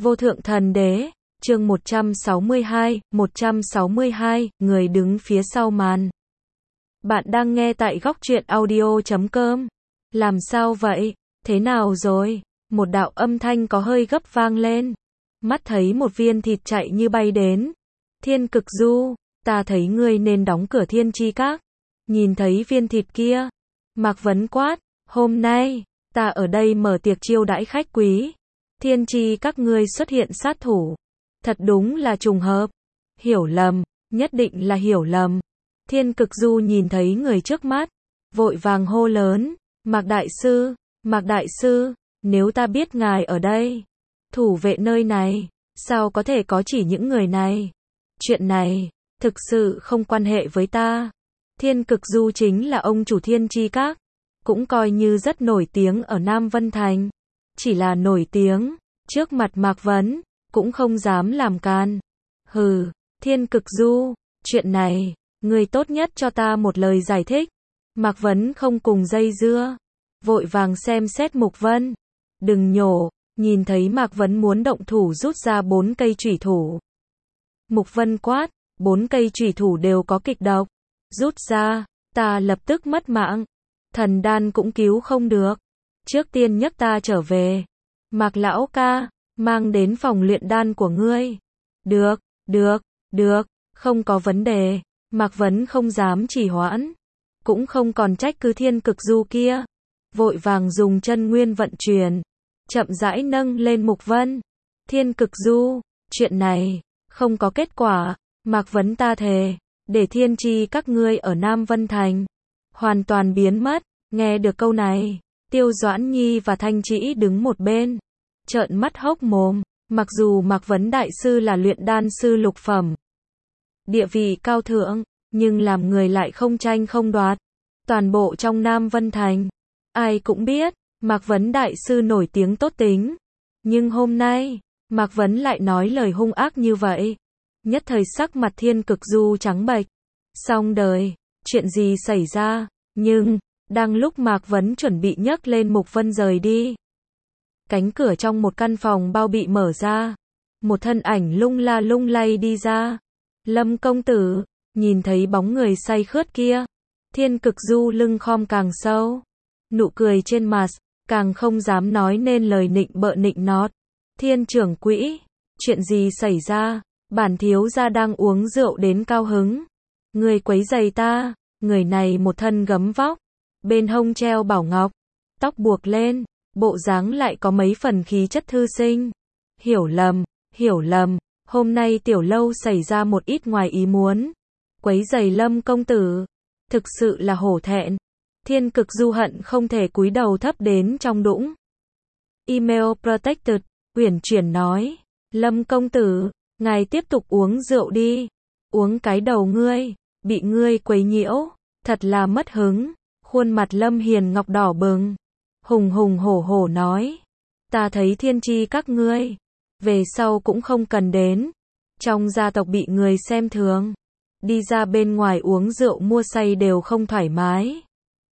Vô thượng thần đế, chương 162, người đứng phía sau màn. Bạn đang nghe tại góc truyện audio.com. Làm sao vậy? Thế nào rồi? Một đạo âm thanh có hơi gấp vang lên. Mắt thấy một viên thịt chạy như bay đến. Thiên Cực Du, ta thấy ngươi nên đóng cửa Thiên Chi Các. Nhìn thấy viên thịt kia, Mạc Vấn quát, hôm nay, ta ở đây mở tiệc chiêu đãi khách quý. Thiên Chi Các ngươi xuất hiện sát thủ. Thật đúng là trùng hợp. Hiểu lầm, nhất định là hiểu lầm. Thiên Cực Du nhìn thấy người trước mắt, vội vàng hô lớn, Mạc Đại Sư, nếu ta biết ngài ở đây, thủ vệ nơi này, sao có thể có chỉ những người này? Chuyện này, thực sự không quan hệ với ta. Thiên Cực Du chính là ông chủ Thiên Chi Các, cũng coi như rất nổi tiếng ở Nam Vân Thành. Chỉ là nổi tiếng, trước mặt Mạc Vấn, cũng không dám làm can. Hừ, Thiên Cực Du, chuyện này, người tốt nhất cho ta một lời giải thích. Mạc Vấn không cùng dây dưa, vội vàng xem xét Mục Vân. Đừng nhổ, nhìn thấy Mạc Vấn muốn động thủ rút ra 4 cây chủy thủ. Mục Vân quát, 4 cây chủy thủ đều có kịch độc. Rút ra, ta lập tức mất mạng. Thần đan cũng cứu không được. Trước tiên nhấc ta trở về. Mạc lão ca, mang đến phòng luyện đan của ngươi. Được, không có vấn đề. Mạc Vấn không dám trì hoãn. Cũng không còn trách cứ Thiên Cực Du kia. Vội vàng dùng chân nguyên vận chuyển. Chậm rãi nâng lên Mục Vân. Thiên Cực Du, chuyện này, không có kết quả. Mạc Vấn ta thề, để Thiên Chi Các ngươi ở Nam Vân Thành hoàn toàn biến mất. Nghe được câu này, Tiêu Doãn Nhi và Thanh Trĩ đứng một bên, trợn mắt hốc mồm. Mặc dù Mạc Vấn đại sư là luyện đan sư lục phẩm, địa vị cao thượng, nhưng làm người lại không tranh không đoạt. Toàn bộ trong Nam Vân Thành, ai cũng biết, Mạc Vấn đại sư nổi tiếng tốt tính. Nhưng hôm nay, Mạc Vấn lại nói lời hung ác như vậy. Nhất thời sắc mặt Thiên Cực Du trắng bệch. Xong đời, chuyện gì xảy ra? Nhưng, đang lúc Mạc Vấn chuẩn bị nhấc lên Mục Vân rời đi, cánh cửa trong một căn phòng bao bị mở ra. Một thân ảnh lung la lung lay đi ra. Lâm công tử, nhìn thấy bóng người say khướt kia, Thiên Cực Du lưng khom càng sâu. Nụ cười trên mặt, càng không dám nói nên lời nịnh bợ nịnh nót. Thiên trưởng quỹ, chuyện gì xảy ra? Bản thiếu gia đang uống rượu đến cao hứng. Người quấy rầy ta. Người này một thân gấm vóc, bên hông treo bảo ngọc, tóc buộc lên, bộ dáng lại có mấy phần khí chất thư sinh. Hiểu lầm, hôm nay tiểu lâu xảy ra một ít ngoài ý muốn. Quấy rầy Lâm công tử, thực sự là hổ thẹn. Thiên Cực Du hận không thể cúi đầu thấp đến trong đũng. Email protected, uyển chuyển nói, Lâm công tử, ngài tiếp tục uống rượu đi. Uống cái đầu ngươi, bị ngươi quấy nhiễu, thật là mất hứng. Khuôn mặt Lâm Hiền Ngọc đỏ bừng, hùng hùng hổ hổ nói, ta thấy Thiên Chi Các ngươi, về sau cũng không cần đến. Trong gia tộc bị người xem thường, đi ra bên ngoài uống rượu mua say đều không thoải mái.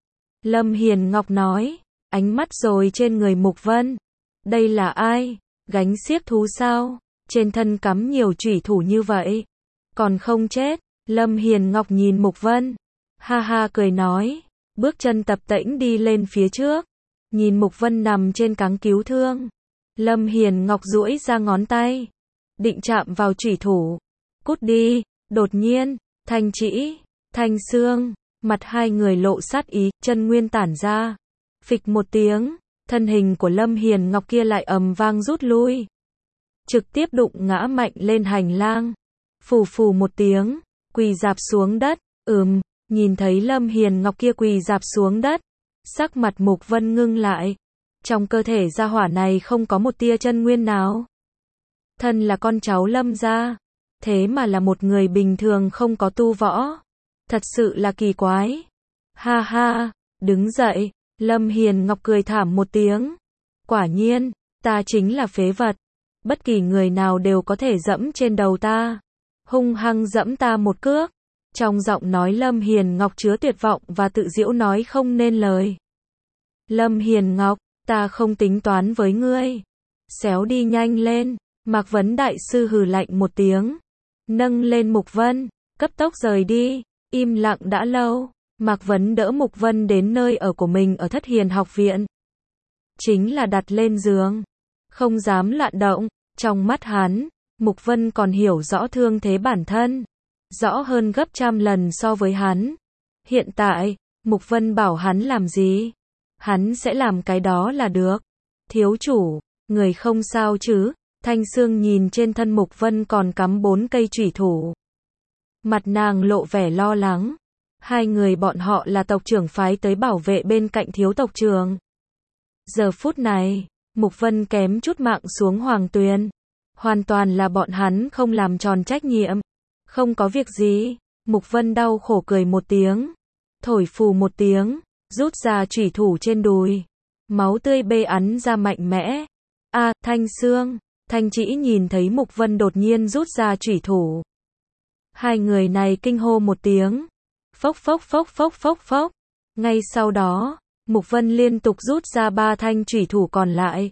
Lâm Hiền Ngọc nói, ánh mắt rồi trên người Mục Vân. Đây là ai? Gánh xiếc thú sao? Trên thân cắm nhiều chủy thủ như vậy, còn không chết. Lâm Hiền Ngọc nhìn Mục Vân, ha ha cười nói, bước chân tập tễnh đi lên phía trước, nhìn Mục Vân nằm trên cáng cứu thương. Lâm Hiền Ngọc duỗi ra ngón tay, định chạm vào chủy thủ. Cút đi. Đột nhiên, Thanh Trĩ, Thanh Sương, mặt hai người lộ sát ý, chân nguyên tản ra. Phịch một tiếng, thân hình của Lâm Hiền Ngọc kia lại ầm vang rút lui, trực tiếp đụng ngã mạnh lên hành lang. Phù phù một tiếng, quỳ rạp xuống đất. Nhìn thấy Lâm Hiền Ngọc kia quỳ rạp xuống đất, sắc mặt Mục Vân ngưng lại. Trong cơ thể gia hỏa này không có một tia chân nguyên nào. Thân là con cháu Lâm gia, thế mà là một người bình thường không có tu võ. Thật sự là kỳ quái. Ha ha, đứng dậy. Lâm Hiền Ngọc cười thảm một tiếng. Quả nhiên, ta chính là phế vật. Bất kỳ người nào đều có thể dẫm trên đầu ta. Hung hăng dẫm ta một cước. Trong giọng nói Lâm Hiền Ngọc chứa tuyệt vọng và tự giễu nói không nên lời. Lâm Hiền Ngọc, ta không tính toán với ngươi. Xéo đi nhanh lên. Mạc Vấn đại sư hừ lạnh một tiếng, nâng lên Mục Vân, cấp tốc rời đi. Im lặng đã lâu, Mạc Vấn đỡ Mục Vân đến nơi ở của mình ở Thất Hiền học viện. Chính là đặt lên giường, không dám loạn động. Trong mắt hắn, Mục Vân còn hiểu rõ thương thế bản thân, rõ hơn gấp trăm lần so với hắn. Hiện tại, Mục Vân bảo hắn làm gì, hắn sẽ làm cái đó là được. Thiếu chủ, người không sao chứ? Thanh Sương nhìn trên thân Mục Vân còn cắm 4 cây chủy thủ. Mặt nàng lộ vẻ lo lắng. Hai người bọn họ là tộc trưởng phái tới bảo vệ bên cạnh thiếu tộc trưởng. Giờ phút này, Mục Vân kém chút mạng xuống hoàng tuyền. Hoàn toàn là bọn hắn không làm tròn trách nhiệm. Không có việc gì. Mục Vân đau khổ cười một tiếng. Thổi phù một tiếng, rút ra chủy thủ trên đùi. Máu tươi bê ắn ra mạnh mẽ. A, Thanh Sương, Thanh Chỉ nhìn thấy Mục Vân đột nhiên rút ra chủy thủ. Hai người này kinh hô một tiếng. Phốc phốc phốc phốc phốc phốc. Ngay sau đó, Mục Vân liên tục rút ra 3 thanh chủy thủ còn lại.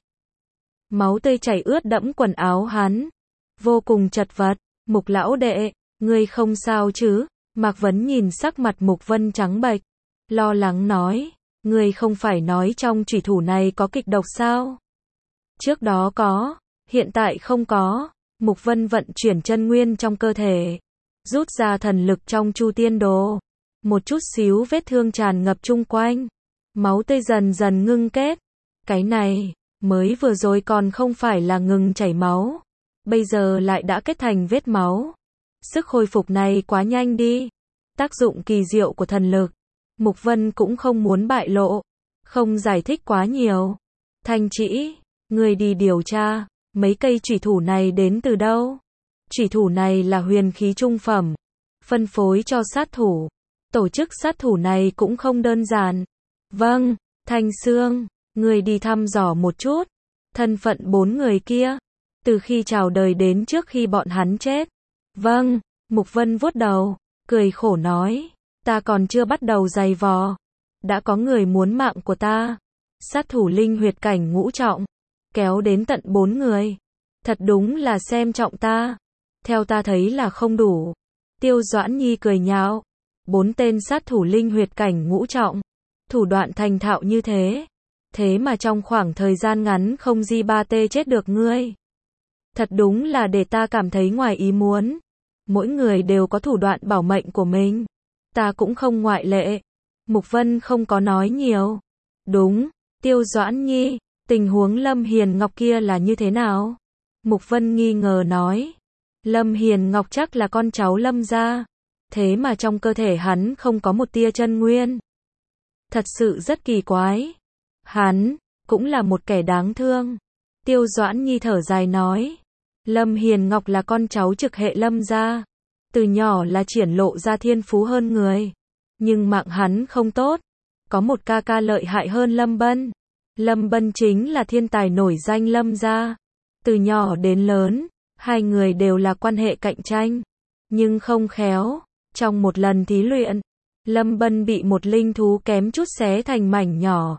Máu tươi chảy ướt đẫm quần áo hắn. Vô cùng chật vật. Mục lão đệ, ngươi không sao chứ? Mạc Vấn nhìn sắc mặt Mục Vân trắng bệch, lo lắng nói, ngươi không phải nói trong chủy thủ này có kịch độc sao? Trước đó có, hiện tại không có. Mục Vân vận chuyển chân nguyên trong cơ thể, rút ra thần lực trong Chu Tiên Đồ. Một chút xíu vết thương tràn ngập chung quanh, máu tươi dần dần ngưng kết. Cái này, mới vừa rồi còn không phải là ngừng chảy máu, bây giờ lại đã kết thành vết máu. Sức hồi phục này quá nhanh đi. Tác dụng kỳ diệu của thần lực. Mục Vân cũng không muốn bại lộ, không giải thích quá nhiều. Thanh Chỉ, người đi điều tra, mấy cây chủy thủ này đến từ đâu? Chủy thủ này là huyền khí trung phẩm, phân phối cho sát thủ. Tổ chức sát thủ này cũng không đơn giản. Vâng, Thanh Sương, người đi thăm dò một chút. Thân phận 4 người kia, từ khi chào đời đến trước khi bọn hắn chết. Vâng, Mục Vân vuốt đầu, cười khổ nói, ta còn chưa bắt đầu giày vò, đã có người muốn mạng của ta. Sát thủ linh huyệt cảnh ngũ trọng, kéo đến tận 4 người. Thật đúng là xem trọng ta. Theo ta thấy là không đủ. Tiêu Doãn Nhi cười nhạo. 4 tên sát thủ linh huyệt cảnh ngũ trọng, thủ đoạn thành thạo như thế. Thế mà trong khoảng thời gian ngắn không di ba tê chết được ngươi. Thật đúng là để ta cảm thấy ngoài ý muốn. Mỗi người đều có thủ đoạn bảo mệnh của mình. Ta cũng không ngoại lệ. Mục Vân không có nói nhiều. Đúng, Tiêu Doãn Nhi, tình huống Lâm Hiền Ngọc kia là như thế nào? Mục Vân nghi ngờ nói. Lâm Hiền Ngọc chắc là con cháu Lâm gia. Thế mà trong cơ thể hắn không có một tia chân nguyên. Thật sự rất kỳ quái. Hắn, cũng là một kẻ đáng thương. Tiêu Doãn Nhi thở dài nói. Lâm Hiền Ngọc là con cháu trực hệ Lâm gia. Từ nhỏ là triển lộ ra thiên phú hơn người. Nhưng mạng hắn không tốt. Có một ca ca lợi hại hơn Lâm Bân. Lâm Bân chính là thiên tài nổi danh Lâm gia. Từ nhỏ đến lớn, hai người đều là quan hệ cạnh tranh. Nhưng không khéo, trong một lần thí luyện, Lâm Bân bị một linh thú kém chút xé thành mảnh nhỏ.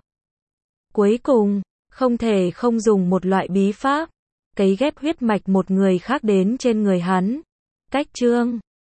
Cuối cùng, không thể không dùng một loại bí pháp, cấy ghép huyết mạch một người khác đến trên người hắn. Cách chương